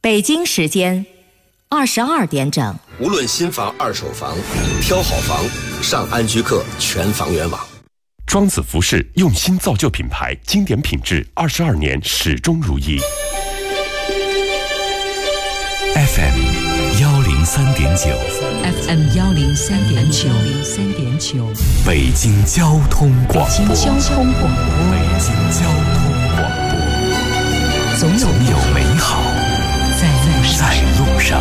北京时间22点整。 无论新房、二手房，挑好房，上安居客全房源网。 庄子服饰用心造就品牌，经典品质，22年始终如一。 FM 103.9 FM 103.9 北京交通广播。 北京交通广播。总有美好在路上。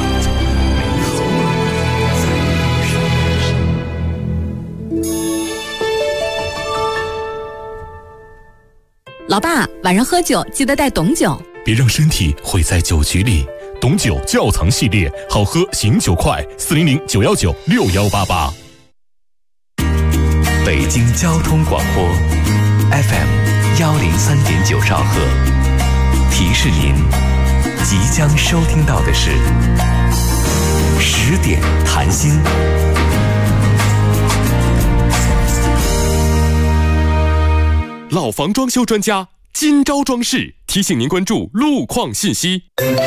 老爸，晚上喝酒记得带董酒， 别让身体毁在酒局里。董酒窖藏系列，好喝醒酒快，400-919-6188。 北京交通广播 FM 103.9兆赫，提示您即将收听到的是10点谈心。 老房装修专家今朝装饰提醒您关注路况信息。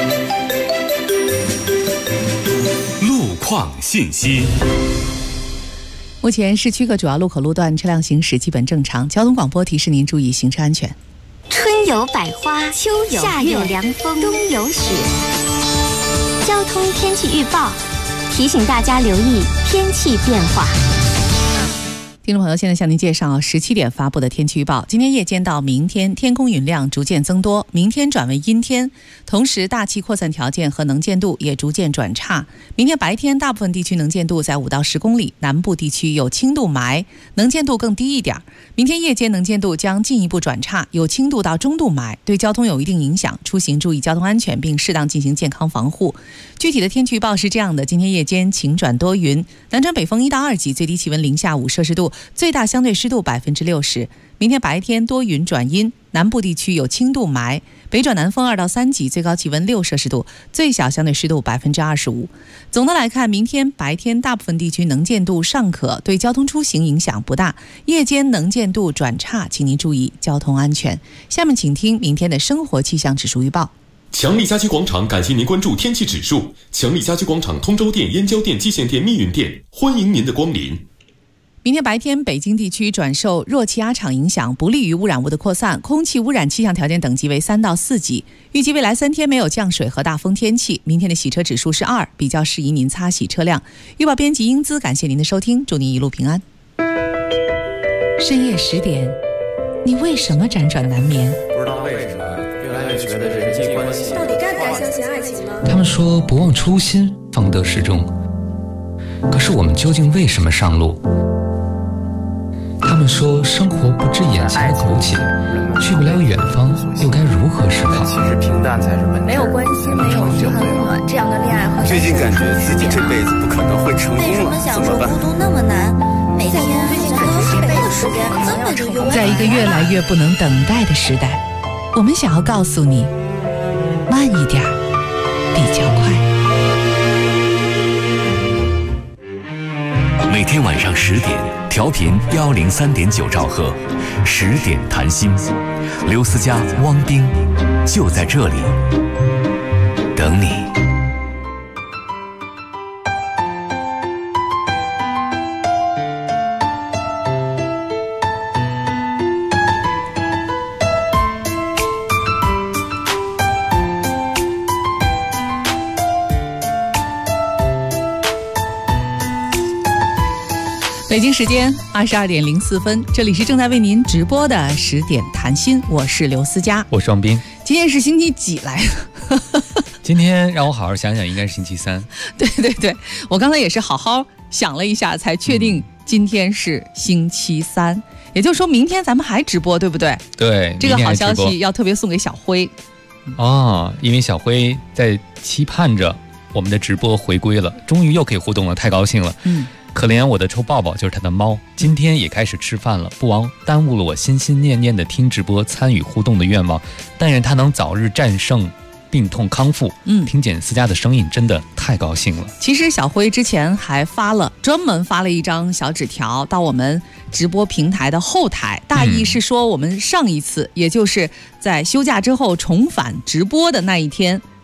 路况信息。 目前市区各主要路口路段车辆行驶基本正常，交通广播提示您注意行车安全。 春有百花，秋有夏有凉风，冬有雪。交通天气预报提醒大家留意天气变化。 听众朋友，现在向您介绍17点发布的天气预报。今天夜间到明天，天空云量逐渐增多，明天转为阴天，同时大气扩散条件和能见度也逐渐转差。明天白天大部分地区能见度在5到10公里，南部地区有轻度霾，能见度更低一点。明天夜间能见度将进一步转差，有轻度到中度霾，对交通有一定影响，出行注意交通安全并适当进行健康防护。具体的天气预报是这样的：今天夜间晴转多云，南转北风1到2级，最低气温零下5摄氏度，最大相对湿度60%。明天白天多云转阴，南部地区有轻度霾，北转南风2到3级，最高气温6摄氏度，最小相对湿度25%。总的来看，明天白天大部分地区能见度尚可，对交通出行影响不大，夜间能见度转差，请您注意交通安全。下面请听明天的生活气象指数预报。 强力家居广场感谢您关注天气指数。强力家居广场通州店、燕郊店、蓟县店、密云店，欢迎您的光临。 明天白天，北京地区转受弱气压场影响，不利于污染物的扩散，空气污染气象条件等级为3到4级。预计未来3天没有降水和大风天气。明天的洗车指数是2，比较适宜您擦洗车辆。预报编辑英姿，感谢您的收听，祝您一路平安。 深夜10点，你为什么辗转难眠？ 不知道为什么越来越觉得人际关系到底该不该相信爱情呢？ 他们说不忘初心，方得始终。可是我们究竟为什么上路？他们说生活不止眼前的苟且，去不了远方，又该如何是好？ 其实平淡才是本质。 没有关系，没有遗憾，这样的恋爱和最近感觉自己这辈子不可能会成功了，怎么办？ 孤独那么难，每天花倍的时间根本就用不了。 在一个越来越不能等待的时代，我们想要告诉你，慢一点，比较快。 每天晚上10点，调频103.9兆赫，10点谈心，刘思佳、汪冰就在这里等你。 北京时间22点04分，这里是正在为您直播的10点谈心，我是刘思佳， 我是王斌。 今天是星期几来的？ 今天让我好好想想，应该是星期3。 对，我刚才也是好好想了一下，才确定今天是星期3，也就是说明天咱们还直播，对不对？ 对， 这个好消息要特别送给小辉。 哦，因为小辉在期盼着我们的直播回归了，终于又可以互动了，太高兴了。可怜我的臭抱抱，就是他的猫，今天也开始吃饭了，不枉耽误了我心心念念的听直播、参与互动的愿望。但愿他能早日战胜病痛康复。听见思佳的声音，真的太高兴了。 其实小辉之前还专门发了一张小纸条到我们直播平台的后台，大意是说我们上一次，也就是在休假之后重返直播的那一天，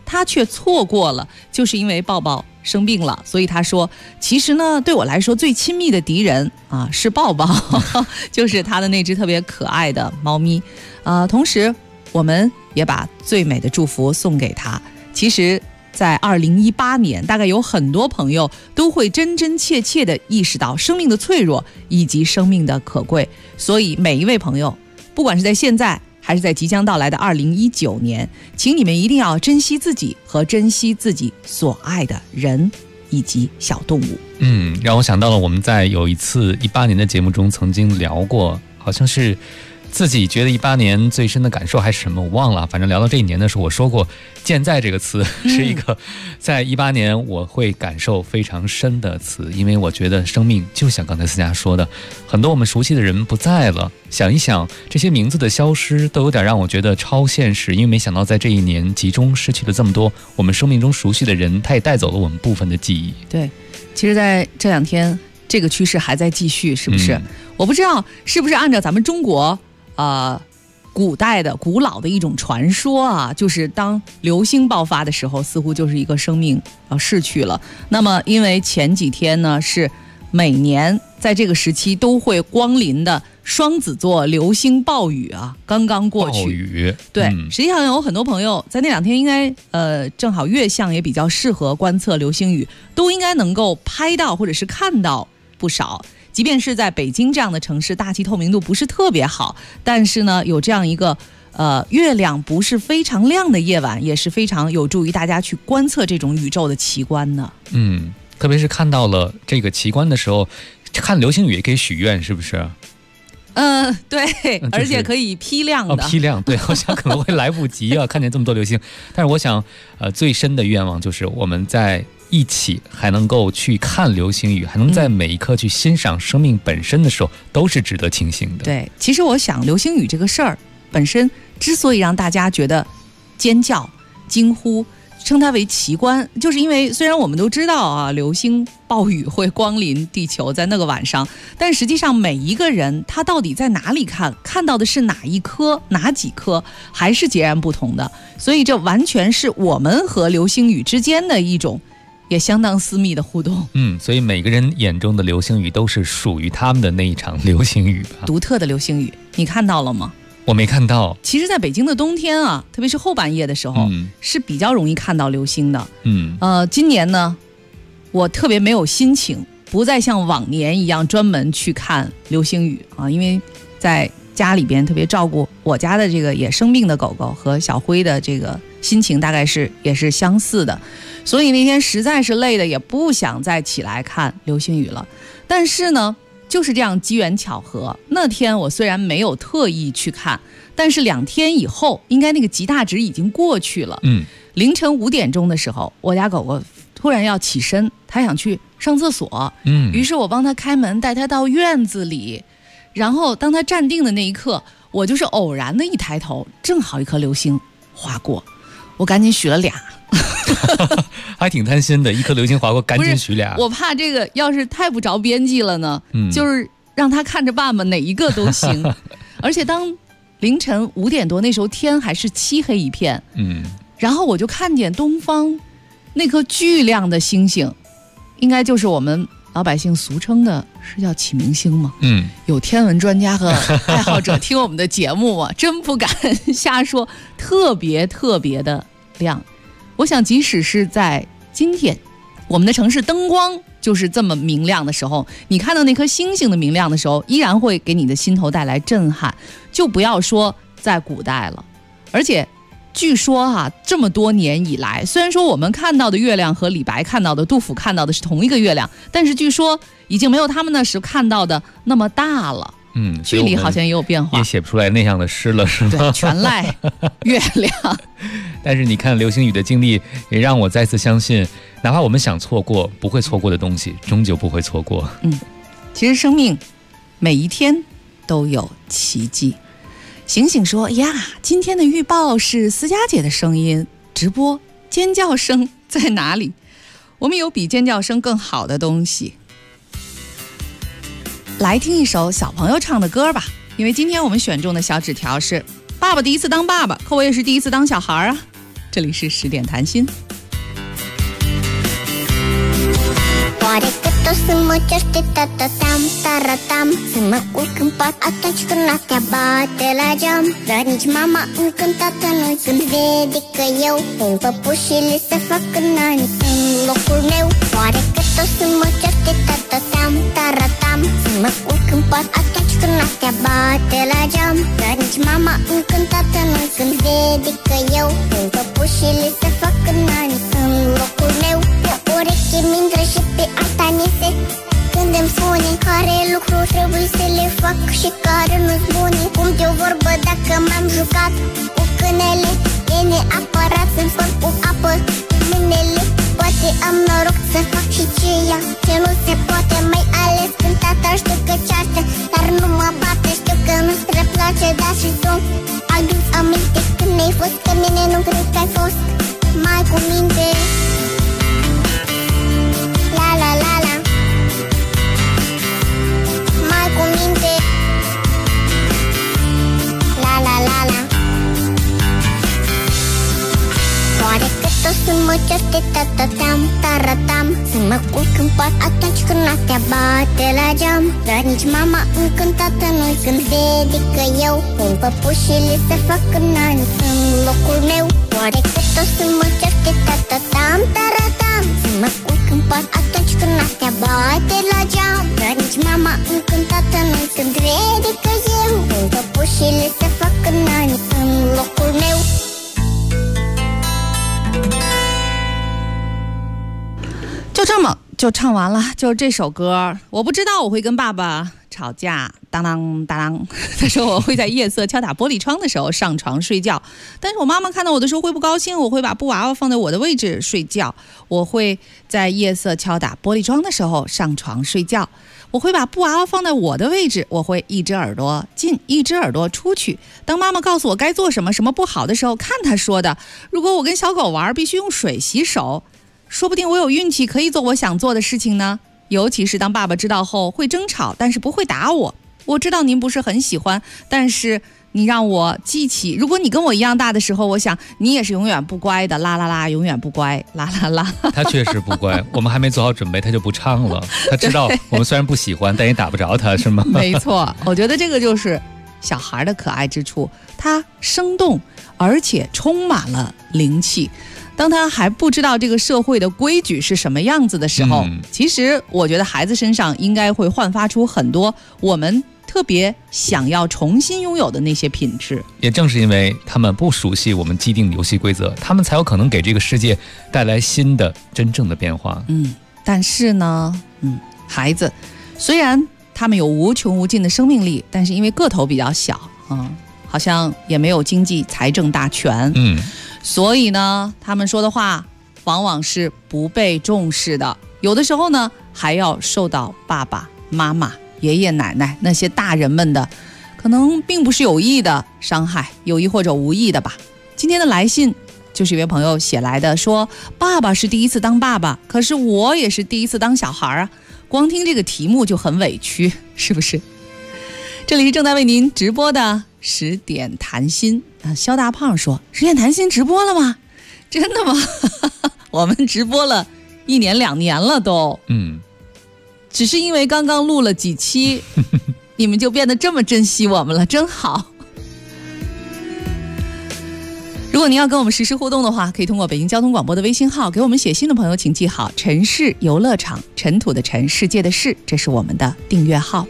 他却错过了，就是因为抱抱生病了，所以他说，其实呢，对我来说最亲密的敌人啊是抱抱，就是他的那只特别可爱的猫咪。同时我们也把最美的祝福送给他。其实在2018年，大概有很多朋友都会真真切切地意识到生命的脆弱以及生命的可贵，所以每一位朋友，不管是在现在还是在即将到来的2019年，请你们一定要珍惜自己和珍惜自己所爱的人以及小动物。 让我想到了我们在有一次18年的节目中曾经聊过，好像是自己觉得18年最深的感受还是什么我忘了，反正聊到这一年的时候，我说过健在这个词是一个在18年我会感受非常深的词，因为我觉得生命就像刚才思佳说的，很多我们熟悉的人不在了，想一想这些名字的消失都有点让我觉得超现实，因为没想到在这一年集中失去了这么多我们生命中熟悉的人，他也带走了我们部分的记忆。 对，其实在这2天这个趋势还在继续，是不是？我不知道是不是按照咱们中国古代的古老的一种传说啊，就是当流星爆发的时候，似乎就是一个生命要逝去了。那么因为前几天呢是每年在这个时期都会光临的双子座流星暴雨啊，刚刚过去。 暴雨， 对，实际上有很多朋友在那2天应该正好月相也比较适合观测流星雨，都应该能够拍到或者是看到不少。即便是在北京这样的城市，大气透明度不是特别好，但是呢，有这样一个月亮不是非常亮的夜晚，也是非常有助于大家去观测这种宇宙的奇观的。 特别是看到了这个奇观的时候，看流星雨也可以许愿，是不是？ 对，而且可以批量的。 批量，对，好像可能会来不及啊，看见这么多流星。但是我想，最深的愿望就是我们在一起还能够去看流星雨，还能在每一刻去欣赏生命本身的时候，都是值得庆幸的。 对，其实我想流星雨这个事儿本身之所以让大家觉得尖叫、惊呼，称它为奇观，就是因为虽然我们都知道啊，流星暴雨会光临地球在那个晚上，但实际上每一个人他到底在哪里看到的是哪一颗、哪几颗，还是截然不同的。所以这完全是我们和流星雨之间的一种也相当私密的互动。 所以每个人眼中的流星雨都是属于他们的那一场流星雨吧， 独特的流星雨。你看到了吗？ 我没看到。 其实在北京的冬天啊，特别是后半夜的时候，是比较容易看到流星的。今年呢，我特别没有心情，不再像往年一样专门去看流星雨啊，因为在家里边特别照顾我家的这个也生病的狗狗，和小辉的这个心情大概也是相似的，所以那天实在是累的也不想再起来看流星雨了。但是呢，就是这样机缘巧合，那天我虽然没有特意去看，但是2天以后，应该那个极大值已经过去了。凌晨5点钟的时候，我家狗狗突然要起身，它想去上厕所。于是我帮它开门，带它到院子里。然后当它站定的那一刻，我就是偶然的一抬头，正好一颗流星划过，我赶紧许了俩。 还挺贪心的，一颗流星划过赶紧许俩。 我怕这个要是太不着边际了呢，就是让他看着办吧，哪一个都行。而且当凌晨5点多，那时候天还是漆黑一片，然后我就看见东方那颗巨亮的星星，应该就是我们老百姓俗称的是叫启明星吗？有天文专家和爱好者听我们的节目吗？真不敢瞎说，特别特别的亮。我想即使是在今天我们的城市灯光就是这么明亮的时候，你看到那颗星星的明亮的时候，依然会给你的心头带来震撼，就不要说在古代了。而且据说这么多年以来，虽然说我们看到的月亮和李白看到的、杜甫看到的是同一个月亮，但是据说已经没有他们那时看到的那么大了。距离好像也有变化， 也写不出来那样的诗了，是吗？ 对，全赖月亮。 但是你看流星雨的经历，也让我再次相信，哪怕我们想错过不会错过的东西，终究不会错过。 其实生命每一天都有奇迹。醒醒说呀，今天的预报是思佳姐的声音直播，尖叫声在哪里？我们有比尖叫声更好的东西。来听一首小朋友唱的歌吧，因为今天我们选中的小纸条是爸爸第一次当爸爸，可我也是第一次当小孩啊。 这里是10点谈心。 Semua cerita tentang taratam Semua keempat atau cukup tiap telajam Dan mama mungkin tak tahu Sembedi ke yau Hingga pushili sefakenan Lokul meu Pada kata semua cerita tentang taratam Semua keempat atau cukup tiap telajam Dan mama mungkin tak tahu Sembedi ke yau Hingga pushili sefakenan Lokul meu Urechi mindre și pe alta nise Când îmi spune care lucru trebuie să le fac și care nu-s bune Cum te-o vorbă dacă m-am jucat cu câinele E neapărat să-mi spun cu apă mâinele Poate am noroc să fac și ceea ce nu se poate Mai ales când tata știu că ceartă Dar nu mă bate, știu că nu-ți place Dar și tu adu-ți aminte când ai fost Că mine nu cred că ai fost mai cu minte La la la la Mai cu minte La la la la Poate că tot sunt mă certe tatatam, taratam Să mă culc în pat atunci când noaptea bate la geam Dar nici mama încă în tată nu-i când vede că eu Pun păpușile să fac nani în locul meu Poate că tot sunt mă certe tatatam, taratam Să mă culc în pat atunci când noaptea bate la geam Dar nici mama încă în tată nu-i când vede că eu Pun păpușile să fac nani în locul meu 就这么就唱完了，就是这首歌。我不知道我会跟爸爸吵架，当当当当。他说我会在夜色敲打玻璃窗的时候上床睡觉，但是我妈妈看到我的时候会不高兴，我会把布娃娃放在我的位置睡觉。我会在夜色敲打玻璃窗的时候上床睡觉，我会把布娃娃放在我的位置，我会一只耳朵进，一只耳朵出去。当妈妈告诉我该做什么，什么不好的时候，看她说的。如果我跟小狗玩，必须用水洗手。说不定我有运气可以做我想做的事情呢。尤其是当爸爸知道后会争吵，但是不会打我。我知道您不是很喜欢，但是你让我记起，如果你跟我一样大的时候，我想你也是永远不乖的，啦啦啦，永远不乖，啦啦啦。 他确实不乖，我们还没做好准备他就不唱了。他知道我们虽然不喜欢，但也打不着他，是吗？ 没错，我觉得这个就是小孩的可爱之处，他生动而且充满了灵气。当他还不知道这个社会的规矩是什么样子的时候，其实我觉得孩子身上应该会焕发出很多我们特别想要重新拥有的那些品质。 也正是因为他们不熟悉我们既定的游戏规则，他们才有可能给这个世界带来新的真正的变化。 但是呢，孩子虽然他们有无穷无尽的生命力，但是因为个头比较小，好像也没有经济财政大权，所以呢，他们说的话往往是不被重视的。有的时候呢，还要受到爸爸妈妈、爷爷奶奶那些大人们的可能并不是有意的伤害，有意或者无意的吧。今天的来信就是一位朋友写来的，说爸爸是第一次当爸爸，可是我也是第一次当小孩啊，光听这个题目就很委屈，是不是？这里是正在为您直播的10点谈心。肖大胖说10点谈心直播了吗？真的吗？我们直播了1年2年了都，只是因为刚刚录了几期你们就变得这么珍惜我们了，真好。如果您要跟我们实时互动的话，可以通过北京交通广播的微信号给我们写信的朋友请记好尘世游乐场，尘土的尘，世界的世，这是我们的订阅号。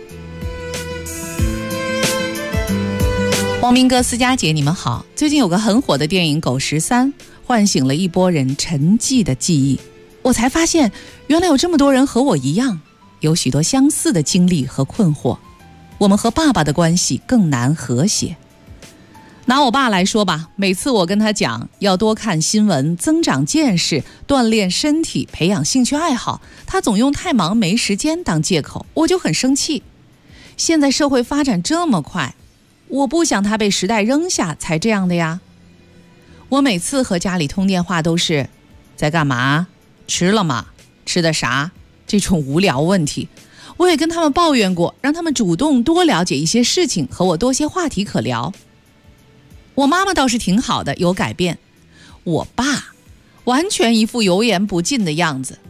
汪明哥、思佳姐，你们好。最近有个很火的电影《狗13》，唤醒了一波人沉寂的记忆。我才发现，原来有这么多人和我一样，有许多相似的经历和困惑。我们和爸爸的关系更难和谐。拿我爸来说吧，每次我跟他讲要多看新闻，增长见识，锻炼身体，培养兴趣爱好，他总用太忙没时间当借口，我就很生气。现在社会发展这么快，我不想他被时代扔下才这样的呀。我每次和家里通电话都是在干嘛？吃了吗？吃的啥？这种无聊问题。我也跟他们抱怨过，让他们主动多了解一些事情，和我多些话题可聊。我妈妈倒是挺好的，有改变。 我爸完全一副油盐不进的样子。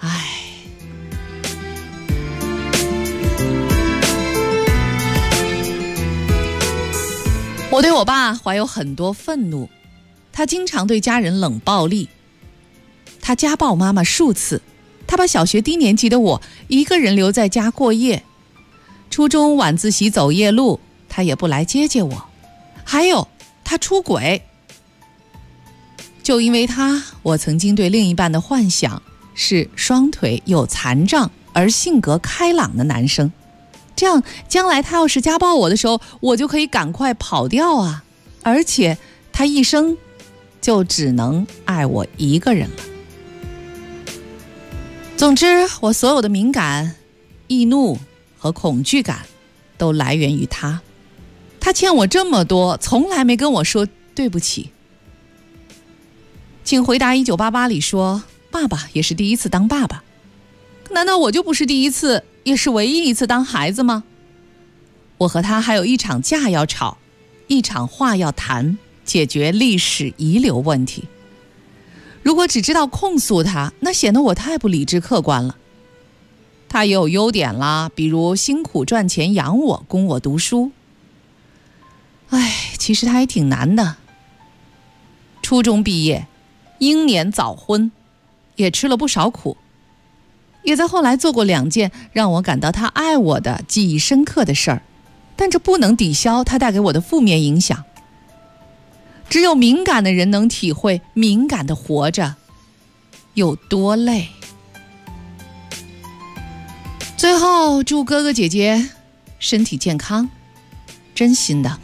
我对我爸怀有很多愤怒，他经常对家人冷暴力，他家暴妈妈数次，他把小学低年级的我一个人留在家过夜，初中晚自习走夜路他也不来接我，还有他出轨。就因为他，我曾经对另一半的幻想是双腿有残障而性格开朗的男生，这样将来他要是家暴我的时候，我就可以赶快跑掉啊！而且他一生就只能爱我一个人了。总之，我所有的敏感、易怒和恐惧感都来源于他。他欠我这么多，从来没跟我说对不起。请回答1988里说，爸爸也是第一次当爸爸，难道我就不是第一次，也是唯一一次当孩子吗？我和他还有一场架要吵，一场话要谈，解决历史遗留问题。如果只知道控诉他，那显得我太不理智客观了。他也有优点啦，比如辛苦赚钱养我，供我读书。其实他也挺难的。初中毕业，英年早婚，也吃了不少苦，也在后来做过2件让我感到他爱我的记忆深刻的事儿，但这不能抵消他带给我的负面影响。只有敏感的人能体会敏感的活着有多累。最后祝哥哥姐姐身体健康，真心的。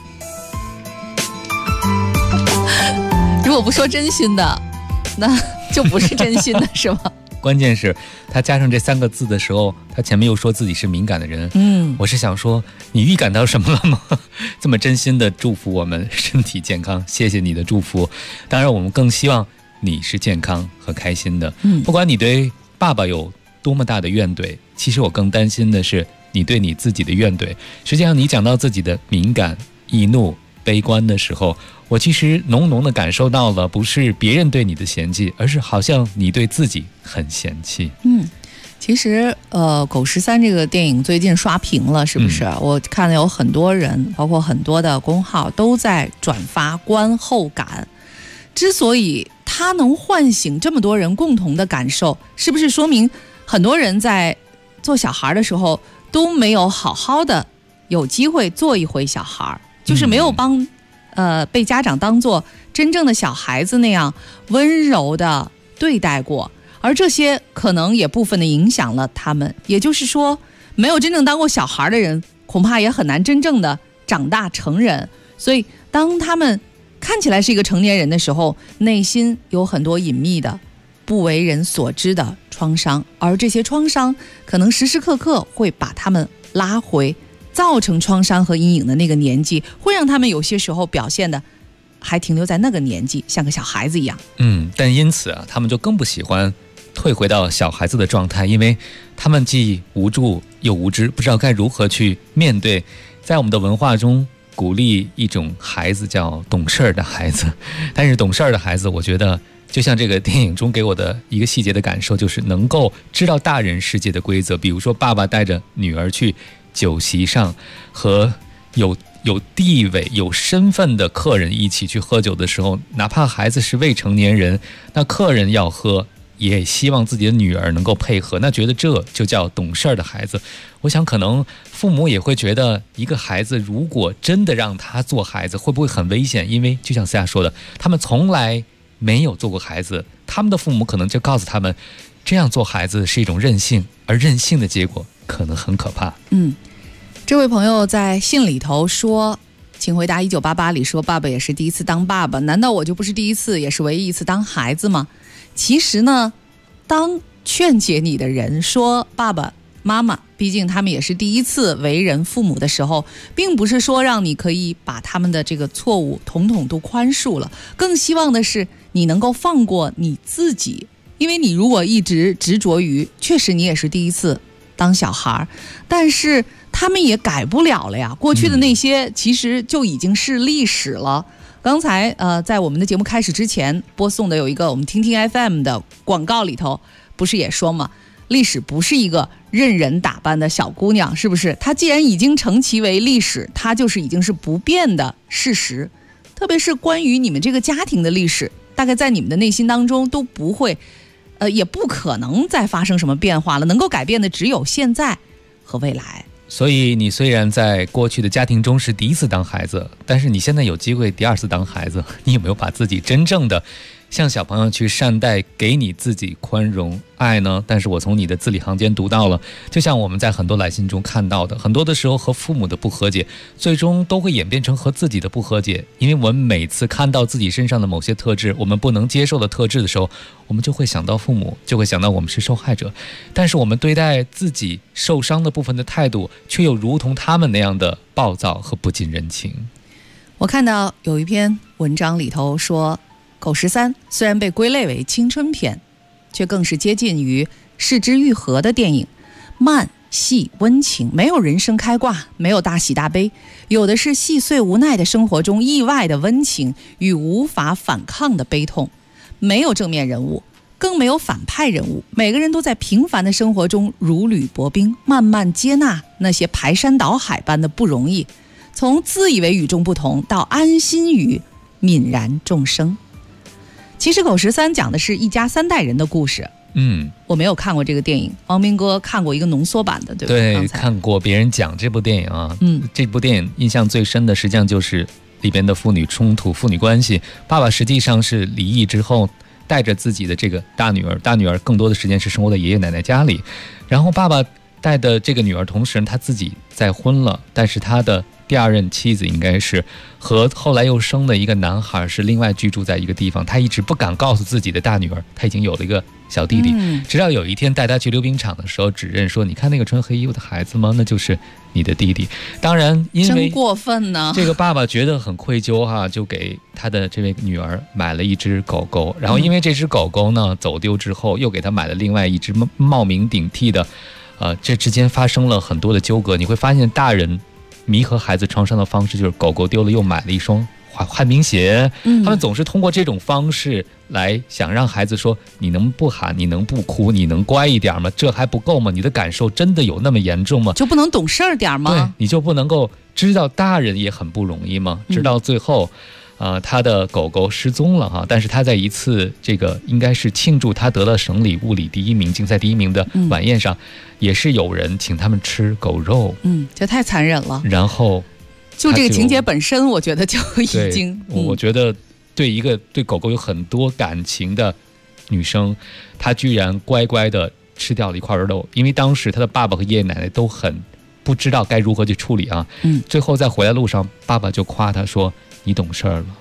如果不说真心的，那就不是真心的是吗？ 关键是他加上这3个字的时候，他前面又说自己是敏感的人。我是想说，你预感到什么了吗？这么真心的祝福我们身体健康，谢谢你的祝福。当然我们更希望你是健康和开心的。不管你对爸爸有多么大的怨怼，其实我更担心的是你对你自己的怨怼。实际上你讲到自己的敏感、易怒、悲观的时候，我其实浓浓的感受到了，不是别人对你的嫌弃，而是好像你对自己很嫌弃。 其实狗13这个电影最近刷屏了，是不是？我看到有很多人，包括很多的公号都在转发观后感。之所以它能唤醒这么多人共同的感受，是不是说明很多人在做小孩的时候都没有好好的有机会做一回小孩，就是没有被家长当做真正的小孩子那样温柔的对待过，而这些可能也部分的影响了他们。也就是说，没有真正当过小孩的人，恐怕也很难真正的长大成人。所以当他们看起来是一个成年人的时候，内心有很多隐秘的不为人所知的创伤，而这些创伤可能时时刻刻会把他们拉回造成创伤和阴影的那个年纪，会让他们有些时候表现的还停留在那个年纪，像个小孩子一样。 但因此他们就更不喜欢退回到小孩子的状态，因为他们既无助又无知，不知道该如何去面对。在我们的文化中鼓励一种孩子叫懂事儿的孩子，但是懂事儿的孩子，我觉得就像这个电影中给我的一个细节的感受，就是能够知道大人世界的规则。比如说爸爸带着女儿去酒席上和有地位有身份的客人一起去喝酒的时候，哪怕孩子是未成年人，那客人要喝也希望自己的女儿能够配合，那觉得这就叫懂事儿的孩子。我想可能父母也会觉得，一个孩子如果真的让他做孩子，会不会很危险？因为就像思雅说的，他们从来没有做过孩子，他们的父母可能就告诉他们，这样做孩子是一种任性，而任性的结果可能很可怕。 这位朋友在信里头说，请回答1988里说，爸爸也是第一次当爸爸，难道我就不是第一次也是唯一一次当孩子吗？其实呢，当劝解你的人说爸爸妈妈毕竟他们也是第一次为人父母的时候，并不是说让你可以把他们的这个错误统统都宽恕了，更希望的是你能够放过你自己。因为你如果一直执着于确实你也是第一次当小孩，但是他们也改不了了呀。过去的那些其实就已经是历史了。刚才在我们的节目开始之前播送的有一个我们听听 FM 的广告里头，不是也说吗？历史不是一个任人打扮的小姑娘，是不是？它既然已经成其为历史，它就是已经是不变的事实。特别是关于你们这个家庭的历史，大概在你们的内心当中都不会，也不可能再发生什么变化了。能够改变的只有现在和未来。 所以你虽然在过去的家庭中是第一次当孩子，但是你现在有机会第二次当孩子，你有没有把自己真正的向小朋友去善待，给你自己宽容爱呢？但是我从你的字里行间读到了，就像我们在很多来信中看到的，很多的时候和父母的不和解最终都会演变成和自己的不和解。因为我们每次看到自己身上的某些特质，我们不能接受的特质的时候，我们就会想到父母，就会想到我们是受害者。但是我们对待自己受伤的部分的态度却又如同他们那样的暴躁和不近人情。 我看到有一篇文章里头说，狗13虽然被归类为青春片，却更是接近于失之愈合的电影，慢细温情，没有人生开挂，没有大喜大悲，有的是细碎无奈的生活中意外的温情与无法反抗的悲痛。没有正面人物，更没有反派人物，每个人都在平凡的生活中如履薄冰，慢慢接纳那些排山倒海般的不容易，从自以为与众不同到安心于泯然众生。其实狗13讲的是一家3代人的故事。我没有看过这个电影，王斌哥看过一个浓缩版的，对吧？ 对，看过别人讲这部电影啊。这部电影印象最深的实际上就是里边的父女冲突、父女关系。爸爸实际上是离异之后带着自己的这个大女儿，大女儿更多的时间是生活在爷爷奶奶家里，然后爸爸带的这个女儿，同时他自己再婚了，但是他的第二任妻子应该是和后来又生的一个男孩是另外居住在一个地方，他一直不敢告诉自己的大女儿他已经有了一个小弟弟，直到有一天带他去溜冰场的时候指认说，你看那个穿黑衣服的孩子吗？那就是你的弟弟。当然因为真过分呢， 这个爸爸觉得很愧疚哈，就给他的这位女儿买了一只狗狗，然后因为这只狗狗呢走丢之后，又给他买了另外一只冒名顶替的，这之间发生了很多的纠葛。你会发现大人弥合孩子创伤的方式就是狗狗丢了又买了一双旱冰鞋，他们总是通过这种方式来想让孩子说，你能不喊，你能不哭，你能乖一点吗？这还不够吗？你的感受真的有那么严重吗？ 就不能懂事点吗？ 对，你就不能够知道大人也很不容易吗？直到最后他的狗狗失踪了哈，但是他在一次这个应该是庆祝他得了省里物理第1名、竞赛第1名的晚宴上，也是有人请他们吃狗肉。 这太残忍了。 然后就这个情节本身，我觉得就已经， 我觉得对一个对狗狗有很多感情的女生，她居然乖乖的吃掉了一块肉，因为当时她的爸爸和爷爷奶奶都很不知道该如何去处理啊。最后在回来路上，爸爸就夸她说，你懂事了。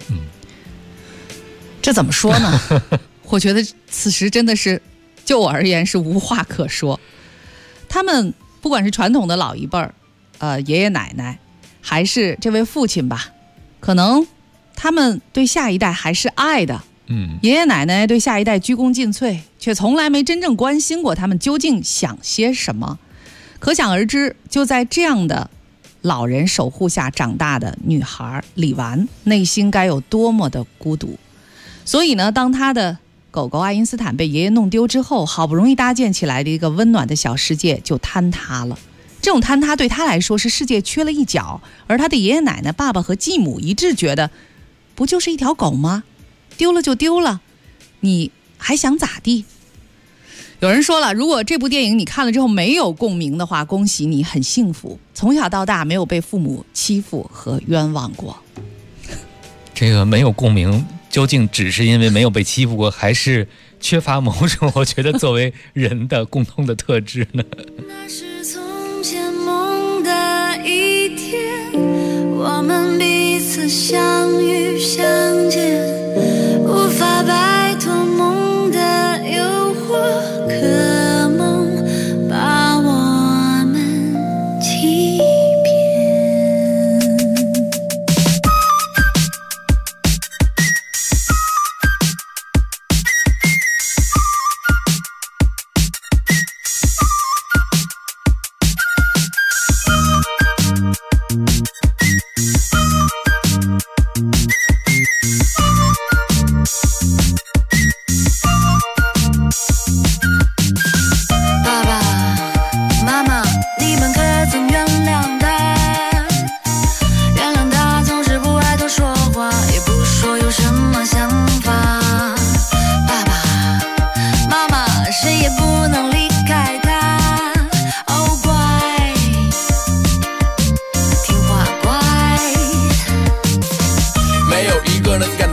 这怎么说呢？我觉得此时真的是，就我而言是无话可说。他们不管是传统的老一辈儿，爷爷奶奶，还是这位父亲吧，可能他们对下一代还是爱的。爷爷奶奶对下一代鞠躬尽瘁，却从来没真正关心过他们究竟想些什么。可想而知，就在这样的老人守护下长大的女孩李纨，内心该有多么的孤独。所以呢，当她的狗狗爱因斯坦被爷爷弄丢之后，好不容易搭建起来的一个温暖的小世界就坍塌了。这种坍塌对他来说是世界缺了一角，而他的爷爷奶奶、爸爸和继母一致觉得，不就是一条狗吗？丢了就丢了，你还想咋地？有人说了，如果这部电影你看了之后没有共鸣的话，恭喜你，很幸福，从小到大没有被父母欺负和冤枉过。 这个没有共鸣，究竟只是因为没有被欺负过，还是缺乏某种我觉得作为人的共通的特质呢？ 那是从前梦的一天，我们彼此相遇相见，无法摆脱梦的诱惑，可梦把我们欺骗。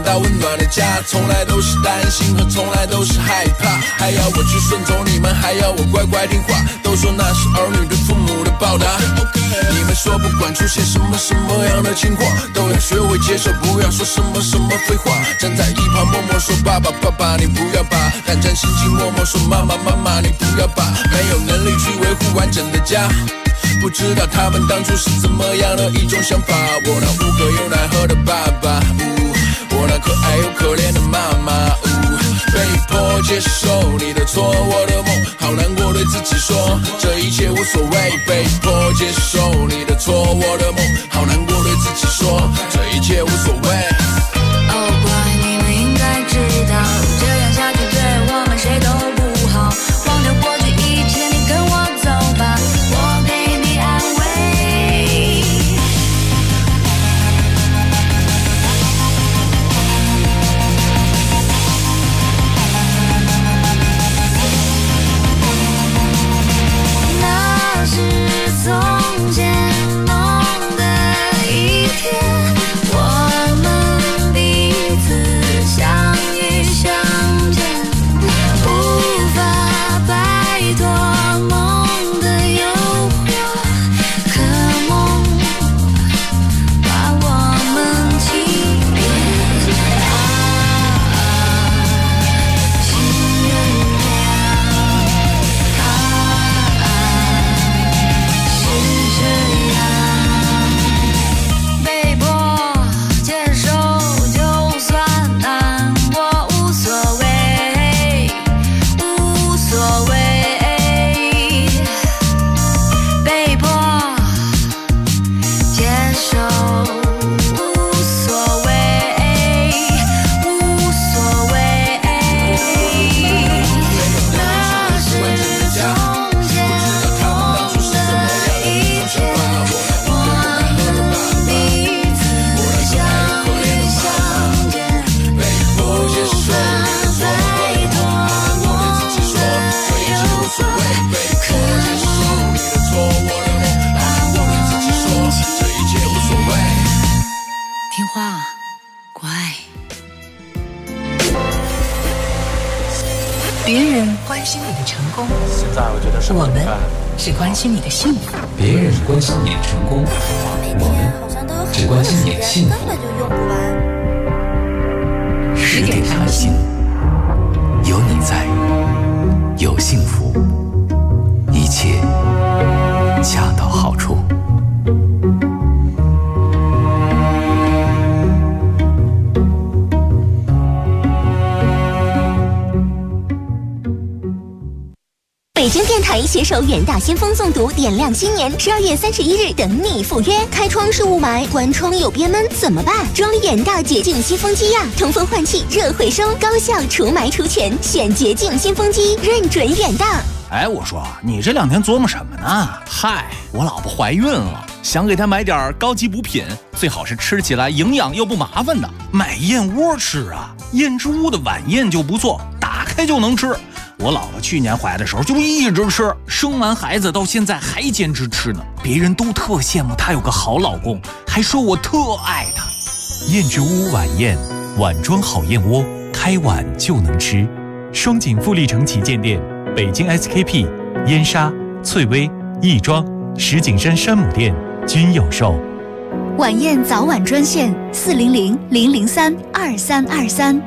到温暖的家，从来都是担心和从来都是害怕，还要我去顺从你们，还要我乖乖听话，都说那是儿女对父母的报答。你们说不管出现什么样的情况，都要学会接受，不要说什么废话。站在一旁默默说爸爸爸爸你不要把，胆战心惊默默说妈妈妈妈你不要把，没有能力去维护完整的家，不知道他们当初是怎么样的一种想法。我那无可有奈何的爸爸，我那可爱又可怜的妈妈，被迫接受你的错，我的梦好难过，对自己说这一切无所谓。被迫接受你的错，我的梦好难过，对自己说这一切无所谓。 哦，乖，你们应该知道，这样下去对我们谁都不好。忘掉过去一切，你跟我走吧，我给你安慰。那是从前梦的一天，我们彼此相遇相见，无法摆脱梦的诱惑，可梦把我们欺骗。心原谅，是这样，被迫接受就算难过无所谓，无所谓，被迫接受无所谓，无所谓。那是从前梦的一天，我们彼此相遇相见， 被迫接受你的错，我的梦好难过，对自己说这一切无所谓。被迫接受你的错，我的梦好难过，对自己说这一切无所谓。 听话，乖。 别人关心你的成功， 现在我觉得我们只关心你的幸福。 别人关心你的成功，我们只关心你的幸福。 10点谈心，有你在，有幸福，一切恰到好处。 北京电台携手远大先锋诵读，点亮新年，12月31日等你赴约。开窗是雾霾，关窗又憋闷，怎么办？装远大洁净新风机呀，通风换气，热回收，高效除霾除醛，选洁净新风机，认准远大。 哎，我说你这2天琢磨什么呢？嗨，我老婆怀孕了，想给她买点高级补品，最好是吃起来营养又不麻烦的。买燕窝吃啊，燕之屋的晚宴就不错，打开就能吃。我老婆去年怀的时候就一直吃，生完孩子到现在还坚持吃呢。别人都特羡慕她有个好老公，还说我特爱她。 燕之屋晚宴，碗装好燕窝，开碗就能吃。双井富力城旗舰店、北京 SKP、燕莎、翠微、亦庄、石景山山姆店均有售。 晚宴早晚专线400-003-2323。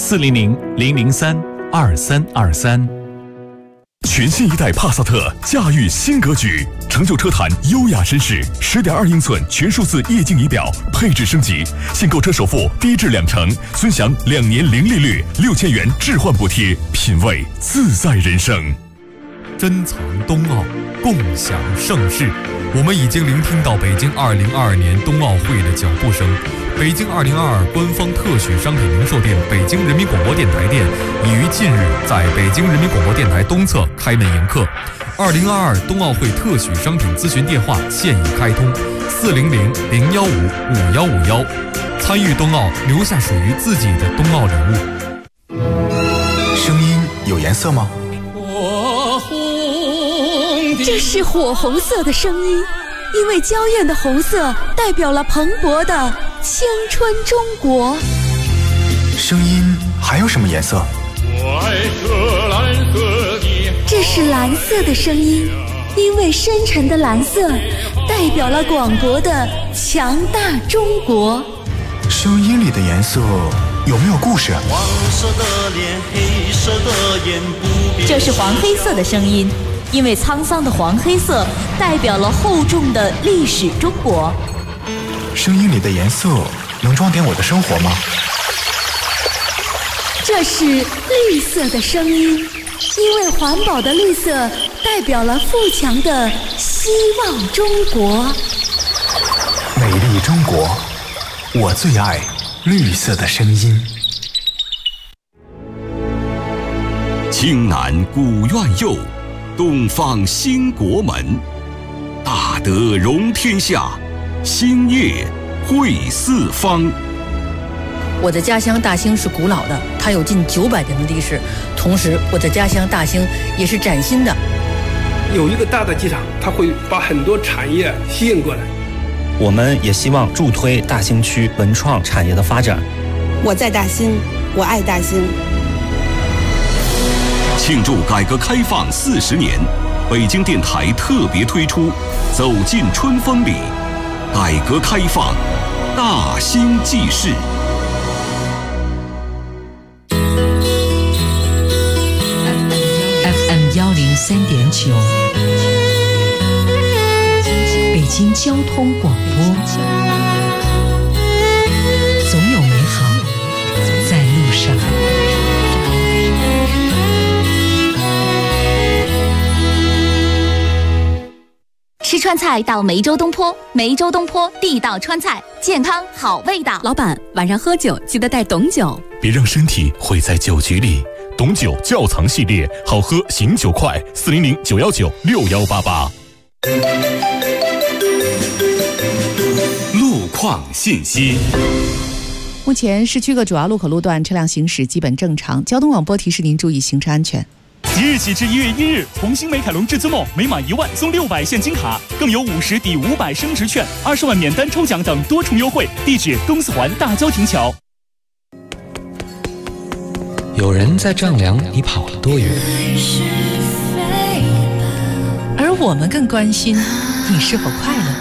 400-003-2323。 全新一代帕萨特驾驭新格局，成就车坛优雅绅士。10.2英寸全数字液晶仪表，配置升级，现购车首付低至20%，尊享2年零利率，6000元置换补贴，品味自在人生。 珍藏冬奥，共享盛世。我们已经聆听到北京2022年冬奥会的脚步声。北京2022官方特许商品零售店北京人民广播电台店已于近日在北京人民广播电台东侧开门迎客。2022冬奥会特许商品咨询电话现已开通，400-015-5151。参与冬奥，留下属于自己的冬奥礼物。 声音有颜色吗？ 这是火红色的声音，因为娇艳的红色代表了蓬勃的青春中国。 声音还有什么颜色？ 我爱这蓝色的， 这是蓝色的声音，因为深沉的蓝色代表了广博的强大中国。 声音里的颜色有没有故事？ 黄色的脸，黑色的眼，不变。 这是黄黑色的声音，因为沧桑的黄黑色代表了厚重的历史中国。 声音里的颜色能装点我的生活吗？ 这是绿色的声音，因为环保的绿色代表了富强的希望中国。 美丽中国，我最爱绿色的声音。 青南古院右，东方兴国门。大德容天下，兴业惠四方。 我的家乡大兴是古老的，它有近900年的历史。同时，我的家乡大兴也是崭新的。 有一个大的机场，它会把很多产业吸引过来。 我们也希望助推大兴区文创产业的发展。 我在大兴，我爱大兴。 庆祝改革开放40年，北京电台特别推出《走进春风里》，改革开放大兴纪事。 FM103.9，北京交通广播，总有美好在路上。 吃川菜到梅州东坡，梅州东坡地道川菜，健康好味道。老板，晚上喝酒记得带董酒， 别让身体毁在酒局里。董酒窖藏系列，好喝醒酒快，400-919-6188。路况信息。 目前市区各主要路口路段车辆行驶基本正常，交通广播提示您注意行车安全。 即日起至1月1日，红星美凯龙至尊梦每满1万送600现金卡，更有50抵500升值券、20万免单抽奖等多重优惠。地址：东四环大郊亭桥。 有人在丈量你跑了多远， 而我们更关心你是否快乐。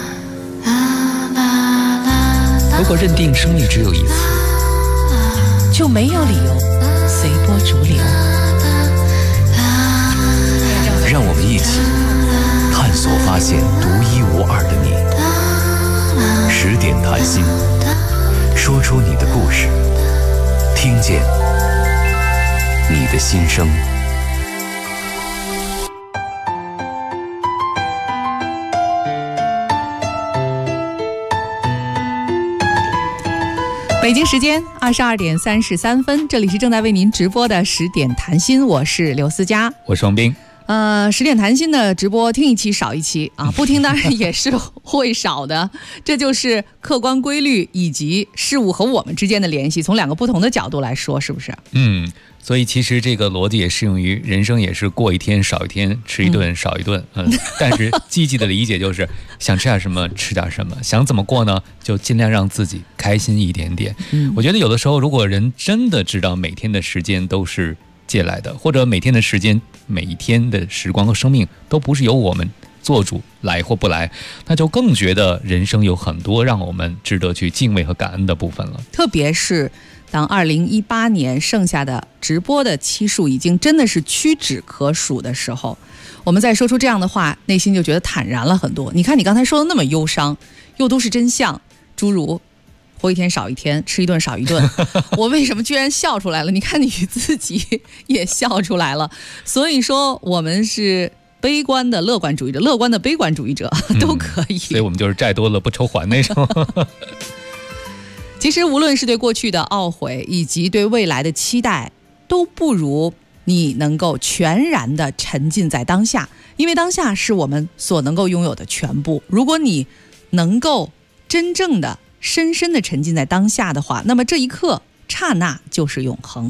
如果认定生命只有一次， 就没有理由随波逐流。 让我们一起探索发现独一无二的你。10点谈心，说出你的故事，听见你的心声。 北京时间22点33分，这里是正在为您直播的10点谈心，我是刘思佳， 我是王斌。 10点谈心的直播，听一期少一期啊，不听当然也是会少的，这就是客观规律以及事物和我们之间的联系，从2个不同的角度来说，是不是？ 所以其实这个逻辑也适用于人生，也是过一天少一天，吃一顿少一顿。但是积极的理解就是想吃点什么吃点什么，想怎么过呢，就尽量让自己开心一点点。我觉得有的时候，如果人真的知道每天的时间都是借来的，或者每天的时间、每一天的时光和生命都不是由我们做主来或不来，那就更觉得人生有很多让我们值得去敬畏和感恩的部分了。 特别是当2018年剩下的直播的期数已经真的是屈指可数的时候，我们再说出这样的话，内心就觉得坦然了很多。你看你刚才说的那么忧伤，又都是真相，诸如活一天少一天，吃一顿少一顿，我为什么居然笑出来了？你看你自己也笑出来了。所以说我们是悲观的乐观主义者，乐观的悲观主义者都可以。 所以我们就是债多了不愁还那种。 其实无论是对过去的懊悔以及对未来的期待，都不如你能够全然的沉浸在当下，因为当下是我们所能够拥有的全部。如果你能够真正的深深的沉浸在当下的话，那么这一刻刹那就是永恒。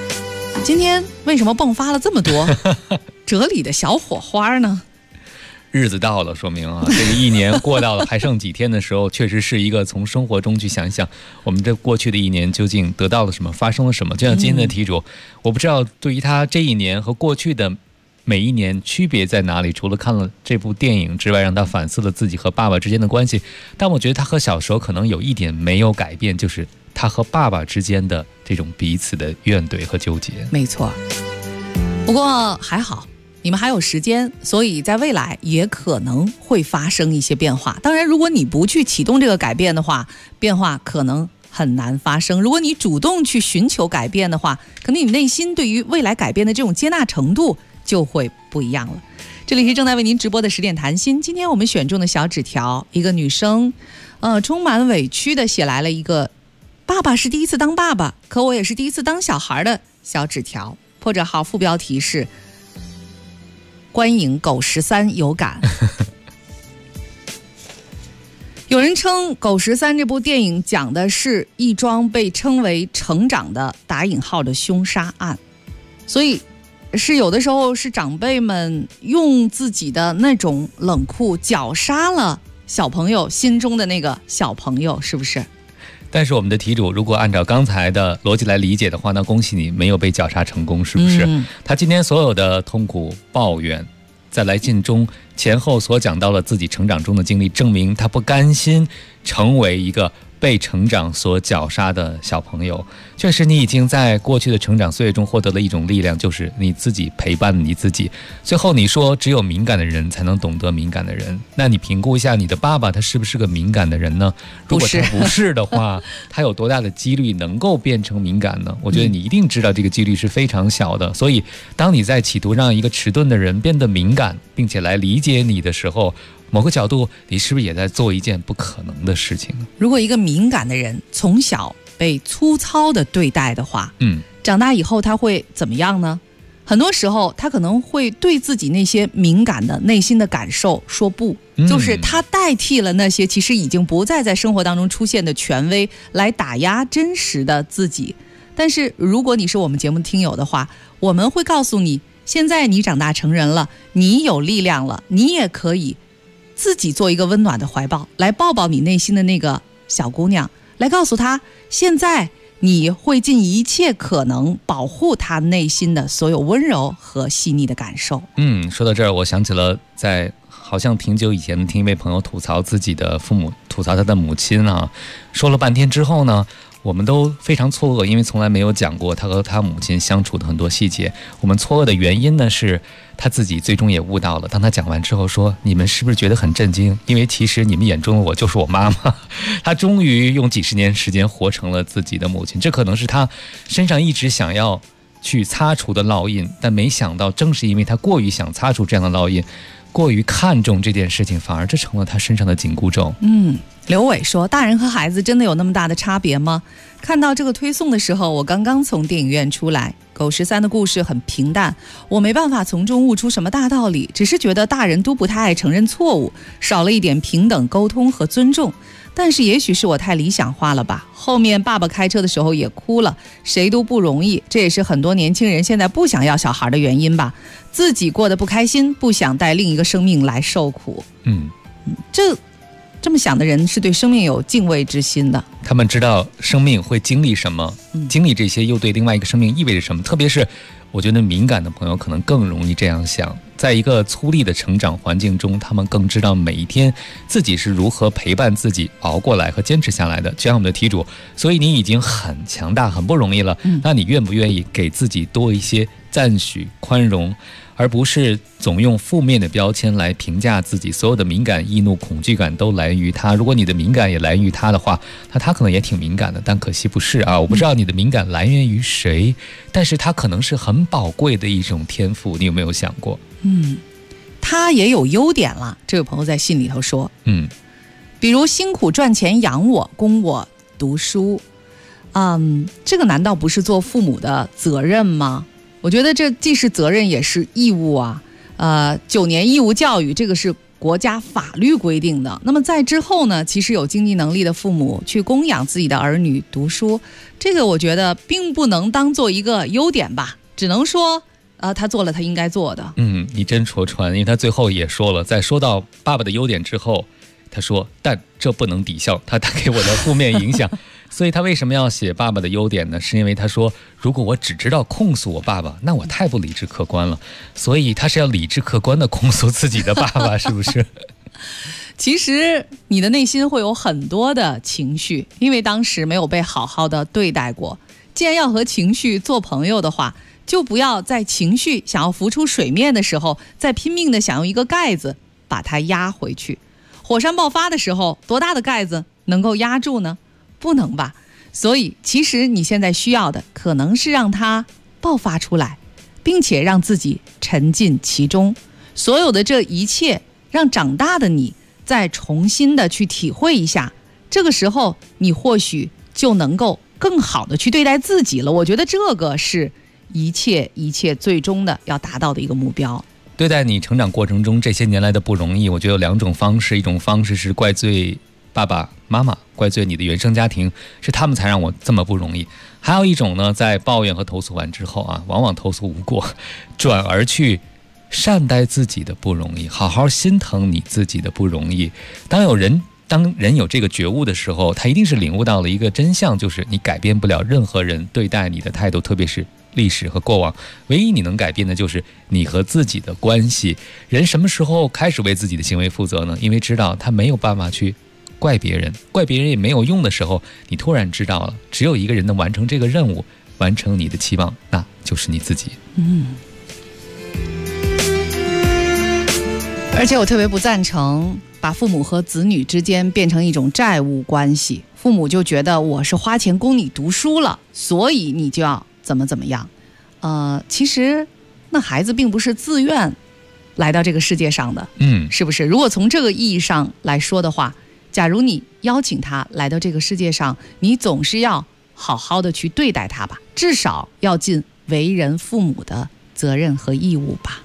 今天为什么迸发了这么多哲理的小火花呢？ 日子到了，说明啊，这个一年过到了还剩几天的时候，确实是一个从生活中去想一想，我们这过去的一年究竟得到了什么，发生了什么。就像今天的题主，我不知道对于他这一年和过去的每一年区别在哪里，除了看了这部电影之外，让他反思了自己和爸爸之间的关系，但我觉得他和小时候可能有一点没有改变，就是他和爸爸之间的这种彼此的怨怼和纠结。 没错，不过还好你们还有时间，所以在未来也可能会发生一些变化。当然如果你不去启动这个改变的话，变化可能很难发生。如果你主动去寻求改变的话，可能你内心对于未来改变的这种接纳程度就会不一样了。这里是正在为您直播的10点谈心，今天我们选中的小纸条，一个女生充满委屈的写来了一个爸爸是第一次当爸爸，可我也是第一次当小孩的小纸条，破折号副标题是观影狗13有感。有人称《狗13》这部电影讲的是一桩被称为成长的打引号的凶杀案，所以是有的时候是长辈们用自己的那种冷酷绞杀了小朋友心中的那个小朋友，是不是？ 但是我们的题主如果按照刚才的逻辑来理解的话，那恭喜你没有被绞杀成功，是不是？他今天所有的痛苦抱怨在来信中前后所讲到了自己成长中的经历，证明他不甘心成为一个被成长所绞杀的小朋友。确实你已经在过去的成长岁月中获得了一种力量，就是你自己陪伴你自己。最后你说只有敏感的人才能懂得敏感的人，那你评估一下你的爸爸他是不是个敏感的人呢？如果他不是的话，他有多大的几率能够变成敏感呢？我觉得你一定知道这个几率是非常小的。所以当你在企图让一个迟钝的人变得敏感并且来理解你的时候，某个角度你是不是也在做一件不可能的事情？ 如果一个敏感的人从小被粗糙的对待的话，长大以后他会怎么样呢？很多时候他可能会对自己那些敏感的内心的感受说不，就是他代替了那些其实已经不再在生活当中出现的权威来打压真实的自己。但是如果你是我们节目听友的话，我们会告诉你，现在你长大成人了，你有力量了，你也可以自己做一个温暖的怀抱，来抱抱你内心的那个小姑娘，来告诉她，现在你会尽一切可能保护她内心的所有温柔和细腻的感受。 说到这儿，我想起了在好像挺久以前听一位朋友吐槽自己的父母，吐槽他的母亲啊，说了半天之后呢，我们都非常错愕，因为从来没有讲过他和他母亲相处的很多细节。我们错愕的原因呢，是他自己最终也悟到了。当他讲完之后说，你们是不是觉得很震惊？因为其实你们眼中的我就是我妈妈。他终于用几十年时间活成了自己的母亲，这可能是他身上一直想要去擦除的烙印，但没想到正是因为他过于想擦除这样的烙印，过于看重这件事情，反而这成了他身上的紧箍咒。 刘伟说，大人和孩子真的有那么大的差别吗？看到这个推送的时候，我刚刚从电影院出来，狗13的故事很平淡，我没办法从中悟出什么大道理，只是觉得大人都不太爱承认错误，少了一点平等沟通和尊重。但是也许是我太理想化了吧，后面爸爸开车的时候也哭了，谁都不容易，这也是很多年轻人现在不想要小孩的原因吧，自己过得不开心，不想带另一个生命来受苦。这么想的人是对生命有敬畏之心的， 他们知道生命会经历什么，经历这些又对另外一个生命意味着什么。特别是我觉得敏感的朋友可能更容易这样想，在一个粗粝的成长环境中，他们更知道每一天自己是如何陪伴自己熬过来和坚持下来的。就像我们的题主，所以你已经很强大很不容易了，那你愿不愿意给自己多一些赞许宽容，而不是总用负面的标签来评价自己。所有的敏感、易怒、恐惧感都来源于他，如果你的敏感也来源于他的话，那他可能也挺敏感的，但可惜不是啊。我不知道你的敏感来源于谁，但是他可能是很宝贵的一种天赋，你有没有想过？ 他也有优点了，这位朋友在信里头说，比如辛苦赚钱养我，供我读书，这个难道不是做父母的责任吗？我觉得这既是责任也是义务啊。9年义务教育，这个是国家法律规定的。那么在之后呢，其实有经济能力的父母去供养自己的儿女读书，这个我觉得并不能当做一个优点吧，只能说他做了他应该做的。 你真戳穿，因为他最后也说了，在说到爸爸的优点之后，他说但这不能抵消他带给我的负面影响。所以他为什么要写爸爸的优点呢？是因为他说如果我只知道控诉我爸爸，那我太不理智客观了，所以他是要理智客观的控诉自己的爸爸，是不是？ 其实你的内心会有很多的情绪，因为当时没有被好好的对待过。既然要和情绪做朋友的话，就不要在情绪想要浮出水面的时候，再拼命的想用一个盖子把它压回去。火山爆发的时候，多大的盖子能够压住呢？不能吧。所以其实你现在需要的可能是让它爆发出来，并且让自己沉浸其中。所有的这一切让长大的你再重新的去体会一下，这个时候你或许就能够更好的去对待自己了。我觉得这个是一切最终的要达到的一个目标。 对待你成长过程中这些年来的不容易，我觉得有2种方式。一种方式是怪罪爸爸妈妈，怪罪你的原生家庭，是他们才让我这么不容易。还有一种呢，在抱怨和投诉完之后往往投诉无果，转而去善待自己的不容易，好好心疼你自己的不容易。当人有这个觉悟的时候，他一定是领悟到了一个真相，就是你改变不了任何人对待你的态度，特别是历史和过往，唯一你能改变的就是你和自己的关系。人什么时候开始为自己的行为负责呢？因为知道他没有办法去怪别人也没有用的时候，你突然知道了，只有一个人能完成这个任务，完成你的期望，那就是你自己。 而且我特别不赞成把父母和子女之间变成一种债务关系，父母就觉得我是花钱供你读书了，所以你就要怎么样。其实那孩子并不是自愿来到这个世界上的，是不是？如果从这个意义上来说的话，假如你邀请他来到这个世界上，你总是要好好的去对待他吧，至少要尽为人父母的责任和义务吧。